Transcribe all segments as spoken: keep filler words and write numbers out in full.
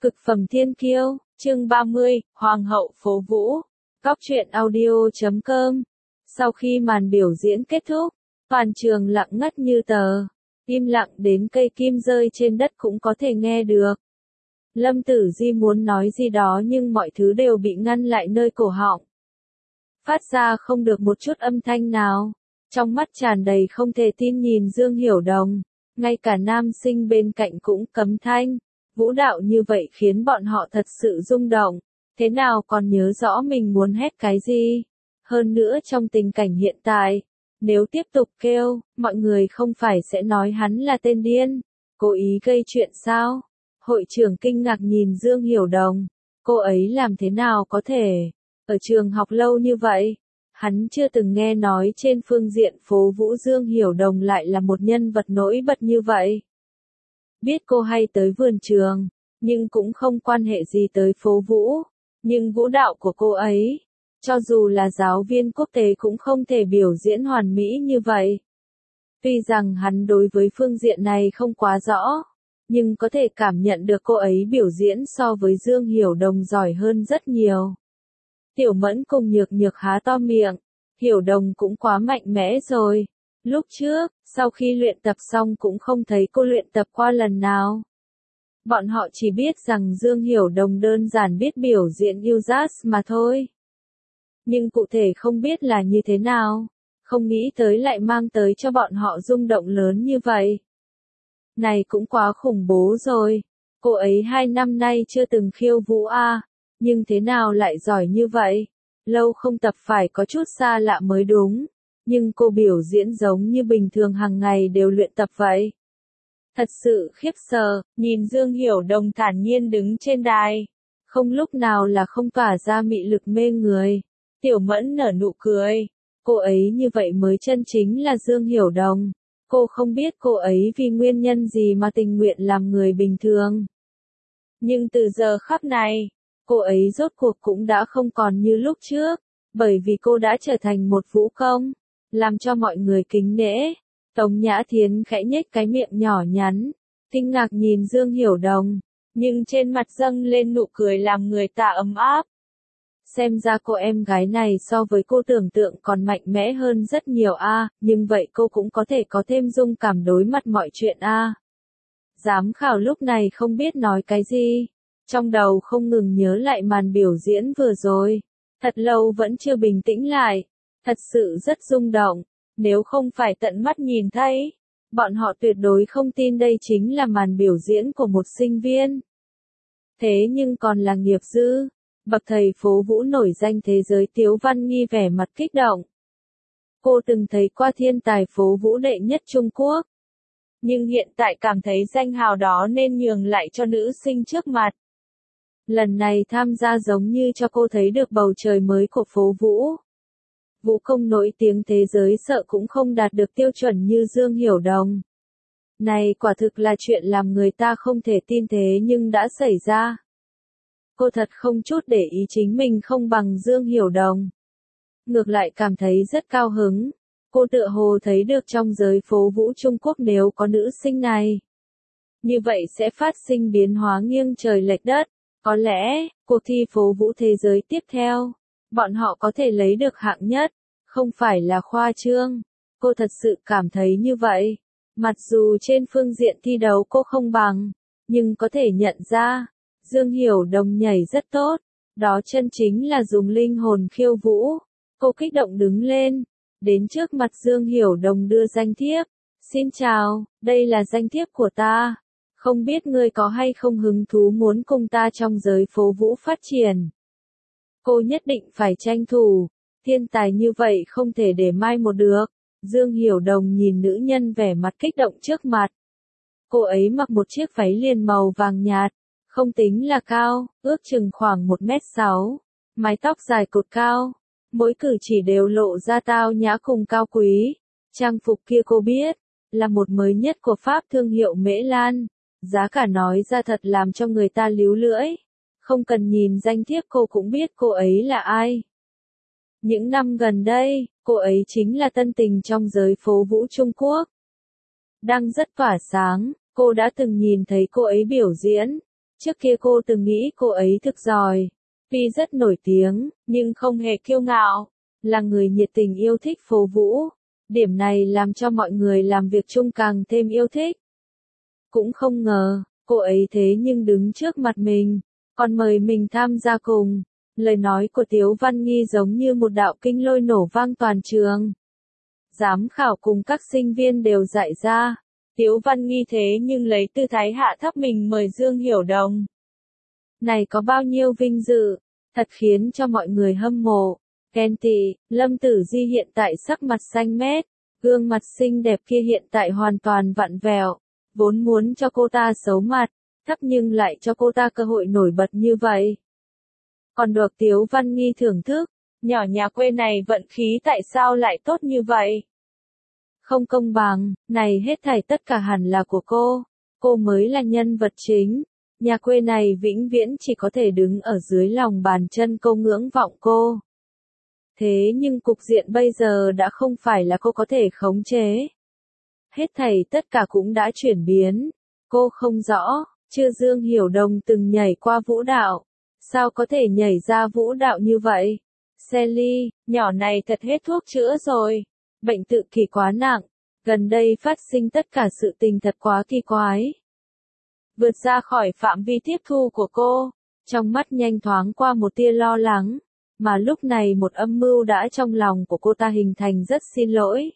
Cực phẩm thiên kiêu, chương ba mươi, Hoàng hậu phố Vũ. Cóc truyện audio chấm com. Sau khi màn biểu diễn kết thúc, toàn trường lặng ngắt như tờ, im lặng đến cây kim rơi trên đất cũng có thể nghe được. Lâm Tử Di muốn nói gì đó nhưng mọi thứ đều bị ngăn lại nơi cổ họng. Phát ra không được một chút âm thanh nào. Trong mắt tràn đầy không thể tin nhìn Dương Hiểu Đồng, ngay cả nam sinh bên cạnh cũng cấm thanh. Vũ đạo như vậy khiến bọn họ thật sự rung động, thế nào còn nhớ rõ mình muốn hét cái gì. Hơn nữa trong tình cảnh hiện tại, nếu tiếp tục kêu, mọi người không phải sẽ nói hắn là tên điên, cố ý gây chuyện sao? Hội trưởng kinh ngạc nhìn Dương Hiểu Đồng, cô ấy làm thế nào có thể, ở trường học lâu như vậy, hắn chưa từng nghe nói trên phương diện phố Vũ Dương Hiểu Đồng lại là một nhân vật nổi bật như vậy. Biết cô hay tới vườn trường, nhưng cũng không quan hệ gì tới phố Vũ, nhưng vũ đạo của cô ấy, cho dù là giáo viên quốc tế cũng không thể biểu diễn hoàn mỹ như vậy. Tuy rằng hắn đối với phương diện này không quá rõ, nhưng có thể cảm nhận được cô ấy biểu diễn so với Dương Hiểu Đồng giỏi hơn rất nhiều. Tiểu Mẫn cùng Nhược Nhược há to miệng, Hiểu Đồng cũng quá mạnh mẽ rồi. Lúc trước, sau khi luyện tập xong cũng không thấy cô luyện tập qua lần nào. Bọn họ chỉ biết rằng Dương Hiểu Đồng đơn giản biết biểu diễn yêu jazz mà thôi. Nhưng cụ thể không biết là như thế nào, không nghĩ tới lại mang tới cho bọn họ rung động lớn như vậy. Này cũng quá khủng bố rồi, cô ấy hai năm nay chưa từng khiêu vũ à, nhưng thế nào lại giỏi như vậy? Lâu không tập phải có chút xa lạ mới đúng. Nhưng cô biểu diễn giống như bình thường hàng ngày đều luyện tập vậy. Thật sự khiếp sợ, nhìn Dương Hiểu Đồng thản nhiên đứng trên đài. Không lúc nào là không tỏa ra mị lực mê người. Tiểu Mẫn nở nụ cười. Cô ấy như vậy mới chân chính là Dương Hiểu Đồng. Cô không biết cô ấy vì nguyên nhân gì mà tình nguyện làm người bình thường. Nhưng từ giờ khắc này, cô ấy rốt cuộc cũng đã không còn như lúc trước. Bởi vì cô đã trở thành một vũ công, làm cho mọi người kính nể. Tống Nhã Thiến khẽ nhếch cái miệng nhỏ nhắn, kinh ngạc nhìn Dương Hiểu Đồng, nhưng trên mặt dâng lên nụ cười làm người ta ấm áp. Xem ra cô em gái này so với cô tưởng tượng còn mạnh mẽ hơn rất nhiều a, à, nhưng vậy cô cũng có thể có thêm dung cảm đối mặt mọi chuyện a. À. Giám khảo lúc này không biết nói cái gì, trong đầu không ngừng nhớ lại màn biểu diễn vừa rồi, thật lâu vẫn chưa bình tĩnh lại. Thật sự rất rung động, nếu không phải tận mắt nhìn thấy, bọn họ tuyệt đối không tin đây chính là màn biểu diễn của một sinh viên. Thế nhưng còn là nghiệp dư, bậc thầy phố Vũ nổi danh thế giới Tiếu Văn Nghi vẻ mặt kích động. Cô từng thấy qua thiên tài phố Vũ đệ nhất Trung Quốc, nhưng hiện tại cảm thấy danh hào đó nên nhường lại cho nữ sinh trước mặt. Lần này tham gia giống như cho cô thấy được bầu trời mới của phố Vũ. Vũ công nổi tiếng thế giới sợ cũng không đạt được tiêu chuẩn như Dương Hiểu Đồng. Này quả thực là chuyện làm người ta không thể tin thế nhưng đã xảy ra. Cô thật không chút để ý chính mình không bằng Dương Hiểu Đồng. Ngược lại cảm thấy rất cao hứng. Cô tựa hồ thấy được trong giới phố Vũ Trung Quốc nếu có nữ sinh này. Như vậy sẽ phát sinh biến hóa nghiêng trời lệch đất. Có lẽ, cuộc thi phố Vũ thế giới tiếp theo, bọn họ có thể lấy được hạng nhất, không phải là khoa trương. Cô thật sự cảm thấy như vậy. Mặc dù trên phương diện thi đấu cô không bằng, nhưng có thể nhận ra, Dương Hiểu Đồng nhảy rất tốt. Đó chân chính là dùng linh hồn khiêu vũ. Cô kích động đứng lên, đến trước mặt Dương Hiểu Đồng đưa danh thiếp. Xin chào, đây là danh thiếp của ta. Không biết ngươi có hay không hứng thú muốn cùng ta trong giới phố Vũ phát triển. Cô nhất định phải tranh thủ, thiên tài như vậy không thể để mai một được. Dương Hiểu Đồng nhìn nữ nhân vẻ mặt kích động trước mặt. Cô ấy mặc một chiếc váy liền màu vàng nhạt, không tính là cao, ước chừng khoảng một mét sáu, mái tóc dài cột cao, mỗi cử chỉ đều lộ ra tao nhã cùng cao quý. Trang phục kia cô biết, là một mới nhất của Pháp thương hiệu Mễ Lan. Giá cả nói ra thật làm cho người ta líu lưỡi. Không cần nhìn danh thiếp cô cũng biết cô ấy là ai. Những năm gần đây, cô ấy chính là tân tình trong giới phố Vũ Trung Quốc. Đang rất tỏa sáng, cô đã từng nhìn thấy cô ấy biểu diễn. Trước kia cô từng nghĩ cô ấy thực giỏi, vì rất nổi tiếng, nhưng không hề kiêu ngạo, là người nhiệt tình yêu thích phố vũ. Điểm này làm cho mọi người làm việc chung càng thêm yêu thích. Cũng không ngờ, cô ấy thế nhưng đứng trước mặt mình, còn mời mình tham gia cùng. Lời nói của Tiếu Văn Nghi giống như một đạo kinh lôi nổ vang toàn trường. Giám khảo cùng các sinh viên đều dạy ra. Tiếu Văn Nghi thế nhưng lấy tư thái hạ thấp mình mời Dương Hiểu Đồng. Này có bao nhiêu vinh dự, thật khiến cho mọi người hâm mộ, ghen tị. Lâm Tử Di hiện tại sắc mặt xanh mét, gương mặt xinh đẹp kia hiện tại hoàn toàn vặn vẹo, vốn muốn cho cô ta xấu mặt, thấp nhưng lại cho cô ta cơ hội nổi bật như vậy. Còn được Tiếu Văn Nghi thưởng thức, nhỏ nhà quê này vận khí tại sao lại tốt như vậy? Không công bằng, này hết thảy tất cả hẳn là của cô, cô mới là nhân vật chính. Nhà quê này vĩnh viễn chỉ có thể đứng ở dưới lòng bàn chân cô ngưỡng vọng cô. Thế nhưng cục diện bây giờ đã không phải là cô có thể khống chế. Hết thảy tất cả cũng đã chuyển biến. Cô không rõ, chưa Dương Hiểu Đồng từng nhảy qua vũ đạo. Sao có thể nhảy ra vũ đạo như vậy? Sally, nhỏ này thật hết thuốc chữa rồi. Bệnh tự kỷ quá nặng. Gần đây phát sinh tất cả sự tình thật quá kỳ quái. Vượt ra khỏi phạm vi tiếp thu của cô. Trong mắt nhanh thoáng qua một tia lo lắng. Mà lúc này một âm mưu đã trong lòng của cô ta hình thành rất xin lỗi.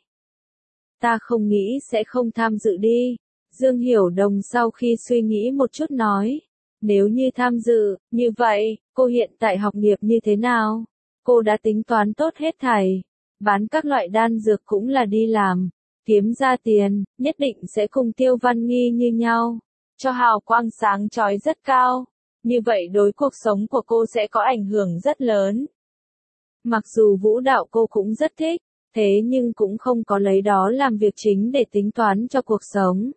Ta không nghĩ sẽ không tham dự đi. Dương Hiểu Đồng sau khi suy nghĩ một chút nói. Nếu như tham dự, như vậy, cô hiện tại học nghiệp như thế nào? Cô đã tính toán tốt hết thảy. Bán các loại đan dược cũng là đi làm. Kiếm ra tiền, nhất định sẽ cùng Tiêu Văn Nghi như nhau. Cho hào quang sáng chói rất cao. Như vậy đối cuộc sống của cô sẽ có ảnh hưởng rất lớn. Mặc dù vũ đạo cô cũng rất thích, thế nhưng cũng không có lấy đó làm việc chính để tính toán cho cuộc sống.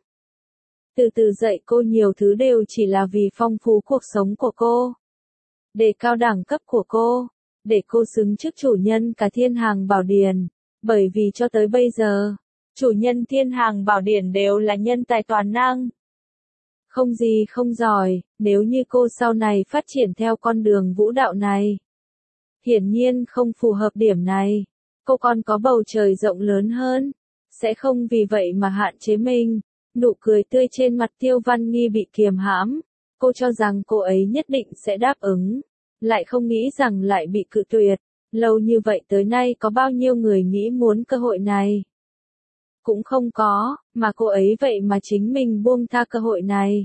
Từ từ dạy cô nhiều thứ đều chỉ là vì phong phú cuộc sống của cô. Để cao đẳng cấp của cô. Để cô xứng chức chủ nhân cả Thiên Hàng Bảo Điển. Bởi vì cho tới bây giờ, chủ nhân Thiên Hàng Bảo Điển đều là nhân tài toàn năng. Không gì không giỏi, nếu như cô sau này phát triển theo con đường vũ đạo này. Hiển nhiên không phù hợp điểm này. Cô còn có bầu trời rộng lớn hơn. Sẽ không vì vậy mà hạn chế mình. Nụ cười tươi trên mặt Tiêu Văn Nghi bị kiềm hãm. Cô cho rằng cô ấy nhất định sẽ đáp ứng. Lại không nghĩ rằng lại bị cự tuyệt. Lâu như vậy tới nay có bao nhiêu người nghĩ muốn cơ hội này. Cũng không có, mà cô ấy vậy mà chính mình buông tha cơ hội này.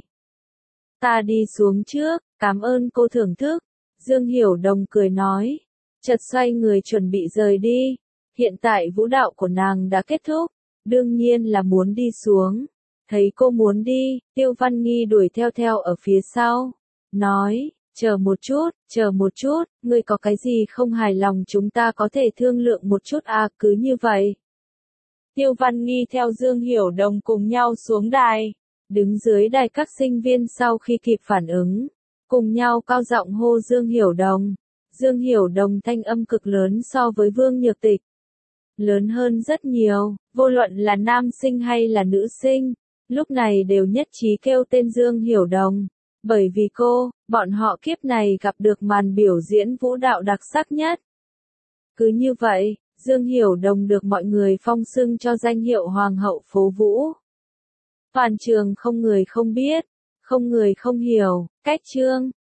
Ta đi xuống trước, cảm ơn cô thưởng thức. Dương Hiểu Đồng cười nói. Chợt xoay người chuẩn bị rời đi. Hiện tại vũ đạo của nàng đã kết thúc. Đương nhiên là muốn đi xuống. Thấy cô muốn đi, Tiêu Văn Nghi đuổi theo theo ở phía sau. Nói, chờ một chút, chờ một chút, ngươi có cái gì không hài lòng chúng ta có thể thương lượng một chút à, cứ như vậy. Tiêu Văn Nghi theo Dương Hiểu Đồng cùng nhau xuống đài. Đứng dưới đài các sinh viên sau khi kịp phản ứng. Cùng nhau cao giọng hô Dương Hiểu Đồng. Dương Hiểu Đồng thanh âm cực lớn so với Vương Nhược Tịch. Lớn hơn rất nhiều, vô luận là nam sinh hay là nữ sinh. Lúc này đều nhất trí kêu tên Dương Hiểu Đồng. Bởi vì cô, bọn họ kiếp này gặp được màn biểu diễn vũ đạo đặc sắc nhất. Cứ như vậy, Dương Hiểu Đồng được mọi người phong xưng cho danh hiệu Hoàng hậu phố vũ. Toàn trường không người không biết, không người không hiểu, cách chương.